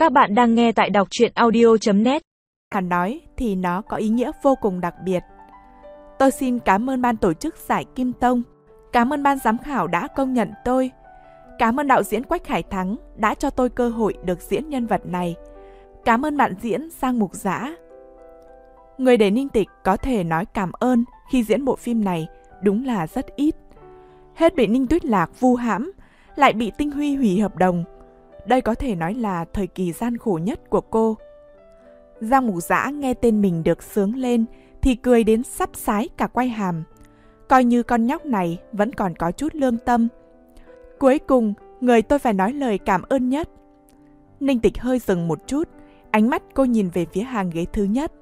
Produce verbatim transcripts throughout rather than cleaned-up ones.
Các bạn đang nghe tại đọc truyện audio chấm net. Hắn nói thì nó có ý nghĩa vô cùng đặc biệt. Tôi xin cảm ơn ban tổ chức giải Kim Tông, cảm ơn ban giám khảo đã công nhận tôi, cảm ơn đạo diễn Quách Hải Thắng đã cho tôi cơ hội được diễn nhân vật này, cảm ơn bạn diễn Giang Mục Dã. Người để Ninh Tịch có thể nói cảm ơn khi diễn bộ phim này đúng là rất ít. Hết bị Ninh Tuyết Lạc vu hãm, lại bị Tinh Huy hủy hợp đồng. Đây có thể nói là thời kỳ gian khổ nhất của cô. Giang Mục Dã nghe tên mình được sướng lên thì cười đến sắp sái cả quai hàm. Coi như con nhóc này vẫn còn có chút lương tâm. Cuối cùng, người tôi phải nói lời cảm ơn nhất. Ninh Tịch hơi dừng một chút, ánh mắt cô nhìn về phía hàng ghế thứ nhất.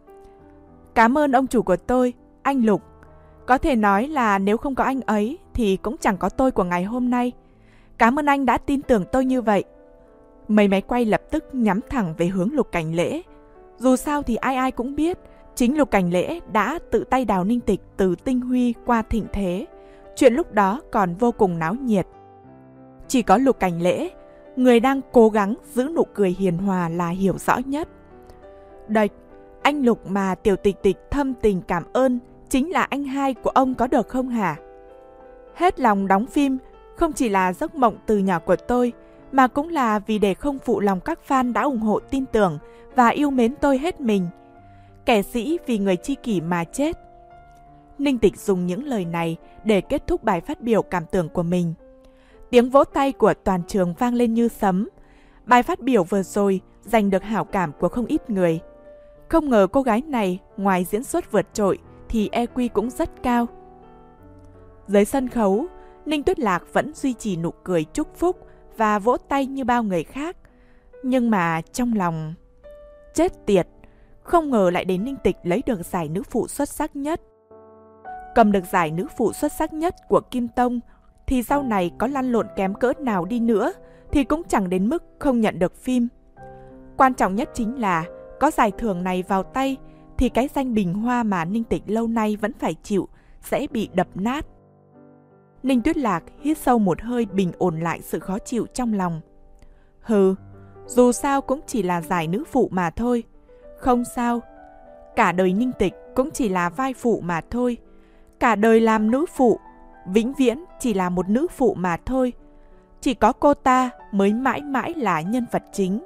Cảm ơn ông chủ của tôi, anh Lục. Có thể nói là nếu không có anh ấy thì cũng chẳng có tôi của ngày hôm nay. Cảm ơn anh đã tin tưởng tôi như vậy. Mấy máy quay lập tức nhắm thẳng về hướng Lục Cảnh Lễ. Dù sao thì ai ai cũng biết, chính Lục Cảnh Lễ đã tự tay đào Ninh Tịch từ Tinh Huy qua Thịnh Thế. Chuyện lúc đó còn vô cùng náo nhiệt. Chỉ có Lục Cảnh Lễ, người đang cố gắng giữ nụ cười hiền hòa là hiểu rõ nhất. Đệch, anh Lục mà Tiểu Tịch Tịch thâm tình cảm ơn chính là anh hai của ông có được không hả? Hết lòng đóng phim không chỉ là giấc mộng từ nhỏ của tôi, mà cũng là vì để không phụ lòng các fan đã ủng hộ tin tưởng và yêu mến tôi hết mình. Kẻ sĩ vì người tri kỷ mà chết. Ninh Tịch dùng những lời này để kết thúc bài phát biểu cảm tưởng của mình. Tiếng vỗ tay của toàn trường vang lên như sấm. Bài phát biểu vừa rồi giành được hảo cảm của không ít người. Không ngờ cô gái này ngoài diễn xuất vượt trội thì e quy cũng rất cao. Dưới sân khấu, Ninh Tuyết Lạc vẫn duy trì nụ cười chúc phúc và vỗ tay như bao người khác. Nhưng mà trong lòng... Chết tiệt! Không ngờ lại đến Ninh Tịch lấy được giải nữ phụ xuất sắc nhất. Cầm được giải nữ phụ xuất sắc nhất của Kim Tông thì sau này có lăn lộn kém cỡ nào đi nữa thì cũng chẳng đến mức không nhận được phim. Quan trọng nhất chính là có giải thưởng này vào tay thì cái danh bình hoa mà Ninh Tịch lâu nay vẫn phải chịu sẽ bị đập nát. Ninh Tuyết Lạc hít sâu một hơi bình ổn lại sự khó chịu trong lòng. Hừ, dù sao cũng chỉ là giải nữ phụ mà thôi. Không sao, cả đời Ninh Tịch cũng chỉ là vai phụ mà thôi. Cả đời làm nữ phụ, vĩnh viễn chỉ là một nữ phụ mà thôi. Chỉ có cô ta mới mãi mãi là nhân vật chính.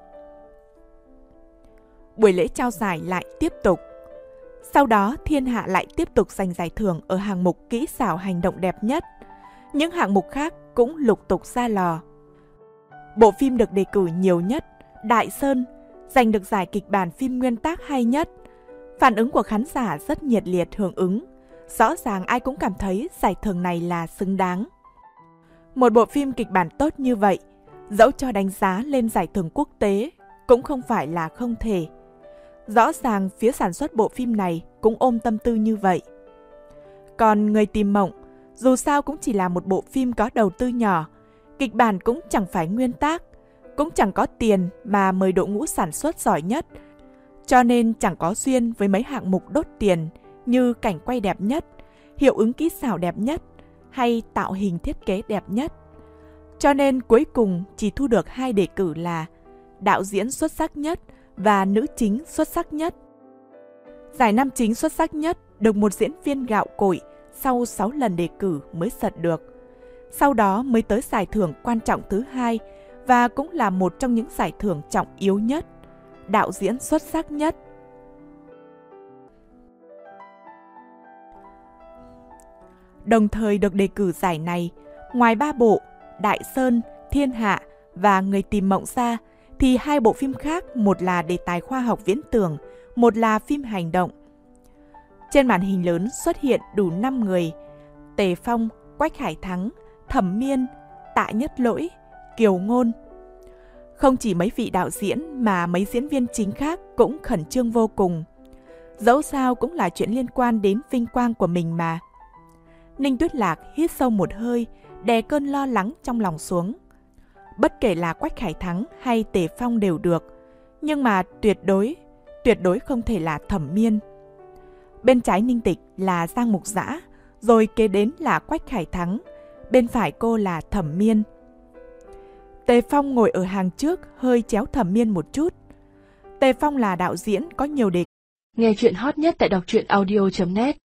Buổi lễ trao giải lại tiếp tục. Sau đó Thiên Hạ lại tiếp tục giành giải thưởng ở hạng mục kỹ xảo hành động đẹp nhất. Những hạng mục khác cũng lục tục ra lò. Bộ phim được đề cử nhiều nhất, Đại Sơn, giành được giải kịch bản phim nguyên tác hay nhất. Phản ứng của khán giả rất nhiệt liệt hưởng ứng. Rõ ràng ai cũng cảm thấy giải thưởng này là xứng đáng. Một bộ phim kịch bản tốt như vậy, dẫu cho đánh giá lên giải thưởng quốc tế, cũng không phải là không thể. Rõ ràng phía sản xuất bộ phim này cũng ôm tâm tư như vậy. Còn Người Tìm Mộng, dù sao cũng chỉ là một bộ phim có đầu tư nhỏ, kịch bản cũng chẳng phải nguyên tác, cũng chẳng có tiền mà mời đội ngũ sản xuất giỏi nhất, cho nên chẳng có duyên với mấy hạng mục đốt tiền như cảnh quay đẹp nhất, hiệu ứng kỹ xảo đẹp nhất hay tạo hình thiết kế đẹp nhất. Cho nên cuối cùng chỉ thu được hai đề cử là đạo diễn xuất sắc nhất và nữ chính xuất sắc nhất. Giải nam chính xuất sắc nhất được một diễn viên gạo cội sau sáu lần đề cử mới giật được. Sau đó mới tới giải thưởng quan trọng thứ hai và cũng là một trong những giải thưởng trọng yếu nhất, đạo diễn xuất sắc nhất. Đồng thời được đề cử giải này, ngoài ba bộ Đại Sơn, Thiên Hạ và Người Tìm Mộng ra, thì hai bộ phim khác, một là đề tài khoa học viễn tưởng, một là phim hành động. Trên màn hình lớn xuất hiện đủ năm người: Tề Phong, Quách Hải Thắng, Thẩm Miên, Tạ Nhất Lỗi, Kiều Ngôn. Không chỉ mấy vị đạo diễn mà mấy diễn viên chính khác cũng khẩn trương vô cùng. Dẫu sao cũng là chuyện liên quan đến vinh quang của mình mà. Ninh Tuyết Lạc hít sâu một hơi, đè cơn lo lắng trong lòng xuống. Bất kể là Quách Hải Thắng hay Tề Phong đều được, nhưng mà tuyệt đối, tuyệt đối không thể là Thẩm Miên. Bên trái Ninh Tịch là Giang Mục Dã, rồi kế đến là Quách Hải Thắng, bên phải cô là Thẩm Miên. Tề Phong ngồi ở hàng trước, hơi chéo Thẩm Miên một chút. Tề Phong là đạo diễn có nhiều đề. Nghe chuyện hot nhất tại đọc truyện audio chấm net